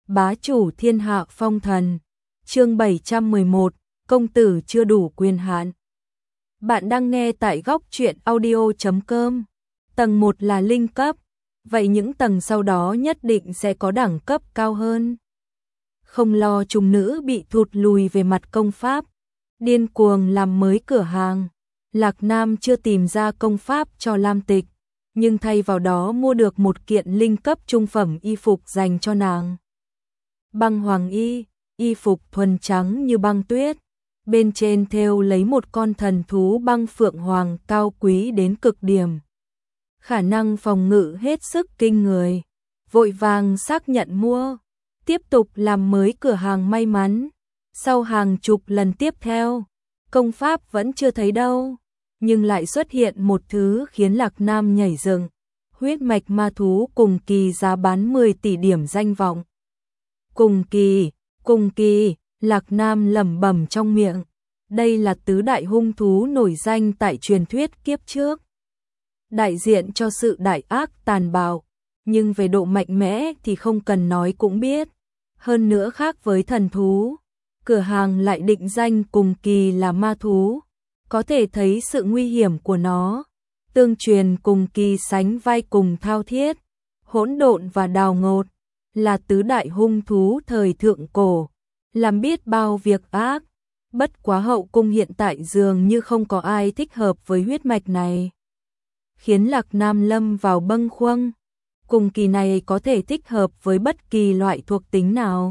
bá chủ thiên hạ phong thần. Chương 711, công tử chưa đủ quyền hạn. Bạn đang nghe tại góc truyện audio.com. Tầng 1 là linh cấp, vậy những tầng sau đó nhất định sẽ có đẳng cấp cao hơn. Không lo trùng nữ bị thụt lùi về mặt công pháp, điên cuồng làm mới cửa hàng. Lạc Nam chưa tìm ra công pháp cho Lam Tịch, nhưng thay vào đó mua được một kiện linh cấp trung phẩm y phục dành cho nàng. Băng hoàng y, y phục thuần trắng như băng tuyết, bên trên thêu lấy một con thần thú băng phượng hoàng cao quý đến cực điểm. Khả năng phòng ngự hết sức kinh người, vội vàng xác nhận mua, tiếp tục làm mới cửa hàng may mắn. Sau hàng chục lần tiếp theo, công pháp vẫn chưa thấy đâu, nhưng lại xuất hiện một thứ khiến Lạc Nam nhảy dựng. Huyết mạch ma thú cùng kỳ giá bán 10 tỷ điểm danh vọng. Cùng kỳ, Lạc Nam lẩm bẩm trong miệng. Đây là tứ đại hung thú nổi danh tại truyền thuyết kiếp trước, đại diện cho sự đại ác tàn bạo, nhưng về độ mạnh mẽ thì không cần nói cũng biết. Hơn nữa khác với thần thú, cửa hàng lại định danh cùng kỳ là ma thú, có thể thấy sự nguy hiểm của nó. Tương truyền cùng kỳ sánh vai cùng thao thiết, hỗn độn và đào ngột, là tứ đại hung thú thời thượng cổ, làm biết bao việc ác. Bất quá hậu cung hiện tại dường như không có ai thích hợp với huyết mạch này, khiến Lạc Nam lâm vào bâng khuâng. Cùng kỳ này có thể thích hợp với bất kỳ loại thuộc tính nào.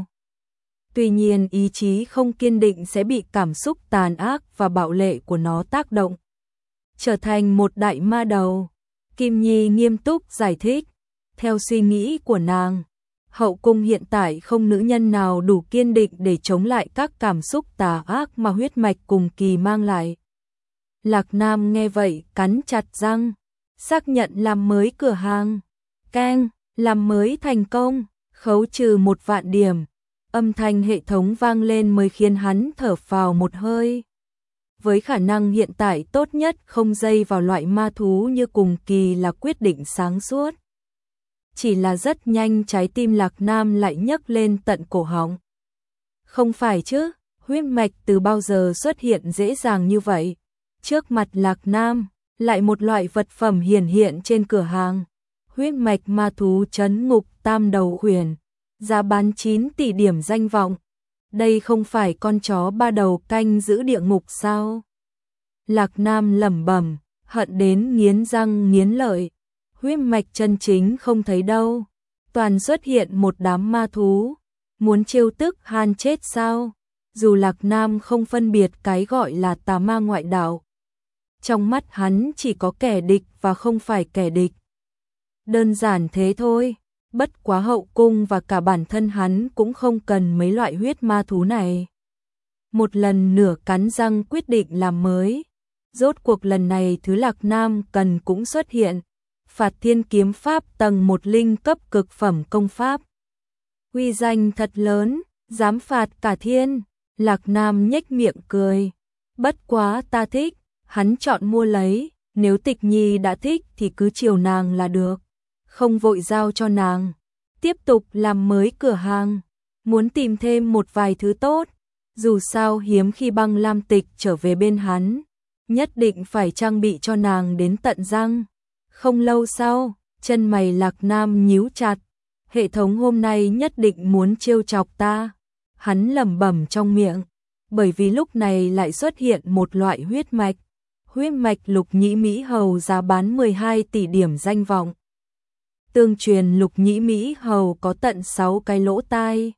Tuy nhiên ý chí không kiên định sẽ bị cảm xúc tàn ác và bạo lệ của nó tác động, trở thành một đại ma đầu. Kim Nhi nghiêm túc giải thích, theo suy nghĩ của nàng, hậu cung hiện tại không nữ nhân nào đủ kiên định để chống lại các cảm xúc tà ác mà huyết mạch cùng kỳ mang lại. Lạc Nam nghe vậy cắn chặt răng, xác nhận làm mới cửa hàng. Keng, làm mới thành công, khấu trừ 1 vạn điểm. Âm thanh hệ thống vang lên mới khiến hắn thở phào một hơi. Với khả năng hiện tại tốt nhất không dây vào loại ma thú như cùng kỳ là quyết định sáng suốt. Chỉ là rất nhanh trái tim Lạc Nam lại nhấc lên tận cổ họng. Không phải chứ, huyết mạch từ bao giờ xuất hiện dễ dàng như vậy. Trước mặt Lạc Nam, lại một loại vật phẩm hiển hiện trên cửa hàng. Huyết mạch ma thú trấn ngục tam đầu huyền, giá bán 9 tỷ điểm danh vọng. Đây không phải con chó 3 đầu canh giữ địa ngục sao? Lạc Nam lẩm bẩm, hận đến nghiến răng nghiến lợi. Huyết mạch chân chính không thấy đâu, toàn xuất hiện một đám ma thú, muốn trêu tức han chết sao? Dù Lạc Nam không phân biệt cái gọi là tà ma ngoại đạo, trong mắt hắn chỉ có kẻ địch và không phải kẻ địch. Đơn giản thế thôi, bất quá hậu cung và cả bản thân hắn cũng không cần mấy loại huyết ma thú này. Một lần nửa cắn răng quyết định làm mới. Rốt cuộc lần này thứ Lạc Nam cần cũng xuất hiện. Phạt thiên kiếm pháp tầng 1 linh cấp cực phẩm công pháp. Uy danh thật lớn, dám phạt cả thiên. Lạc Nam nhếch miệng cười. Bất quá ta thích, hắn chọn mua lấy. Nếu Tịch Nhi đã thích thì cứ chiều nàng là được, không vội giao cho nàng. Tiếp tục làm mới cửa hàng, muốn tìm thêm một vài thứ tốt. Dù sao hiếm khi băng Lam Tịch trở về bên hắn, nhất định phải trang bị cho nàng đến tận răng. Không lâu sau, chân mày Lạc Nam nhíu chặt. Hệ thống hôm nay nhất định muốn trêu chọc ta. Hắn lẩm bẩm trong miệng, bởi vì lúc này lại xuất hiện một loại huyết mạch. Huyết mạch lục nhĩ Mỹ Hầu giá bán 12 tỷ điểm danh vọng. Tương truyền lục nhĩ Mỹ Hầu có tận 6 cái lỗ tai,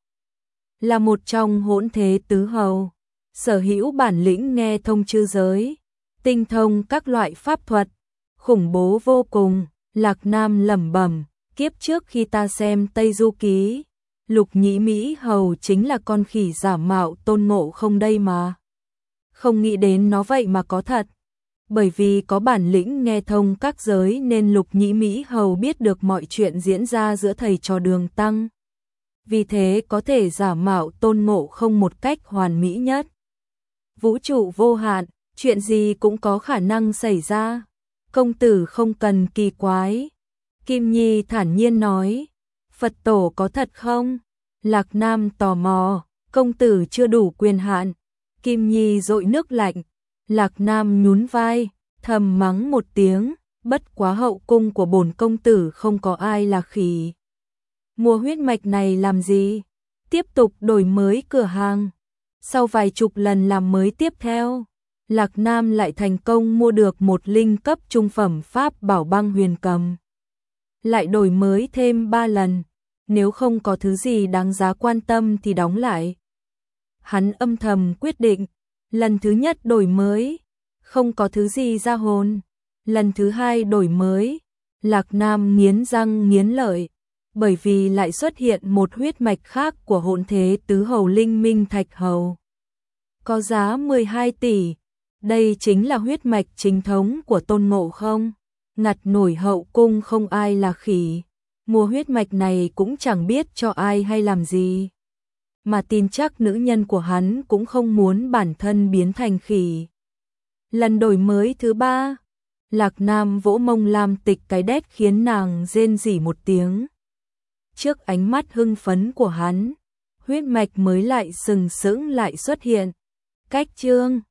là một trong hỗn thế tứ hầu, sở hữu bản lĩnh nghe thông chư giới, tinh thông các loại pháp thuật, khủng bố vô cùng. Lạc Nam lẩm bẩm, kiếp trước khi ta xem Tây Du Ký, lục nhĩ Mỹ Hầu chính là con khỉ giả mạo Tôn Ngộ Không đây mà. Không nghĩ đến nó vậy mà có thật. Bởi vì có bản lĩnh nghe thông các giới nên lục nhĩ Mỹ Hầu biết được mọi chuyện diễn ra giữa thầy trò Đường Tăng. Vì thế có thể giả mạo Tôn Ngộ Không một cách hoàn mỹ nhất. Vũ trụ vô hạn, chuyện gì cũng có khả năng xảy ra. Công tử không cần kỳ quái. Kim Nhi thản nhiên nói, Phật tổ có thật không? Lạc Nam tò mò, công tử chưa đủ quyền hạn. Kim Nhi dội nước lạnh. Lạc Nam nhún vai, thầm mắng một tiếng, bất quá hậu cung của bổn công tử không có ai là khỉ. Mua huyết mạch này làm gì? Tiếp tục đổi mới cửa hàng. Sau vài chục lần làm mới tiếp theo, Lạc Nam lại thành công mua được một linh cấp trung phẩm pháp bảo băng huyền cầm. Lại đổi mới thêm 3 lần, nếu không có thứ gì đáng giá quan tâm thì đóng lại. Hắn âm thầm quyết định, lần thứ nhất đổi mới, không có thứ gì ra hồn. Lần thứ hai đổi mới, Lạc Nam nghiến răng nghiến lợi, bởi vì lại xuất hiện một huyết mạch khác của hỗn thế tứ hầu linh minh thạch hầu. Có giá 12 tỷ, đây chính là huyết mạch chính thống của Tôn Ngộ Không. Ngặt nổi hậu cung không ai là khỉ, mua huyết mạch này cũng chẳng biết cho ai hay làm gì. Mà tin chắc nữ nhân của hắn cũng không muốn bản thân biến thành khỉ. Lần đổi mới thứ 3, Lạc Nam vỗ mông Lam Tịch cái đét khiến nàng rên rỉ một tiếng. Trước ánh mắt hưng phấn của hắn, huyết mạch mới lại sừng sững lại xuất hiện. Cách chương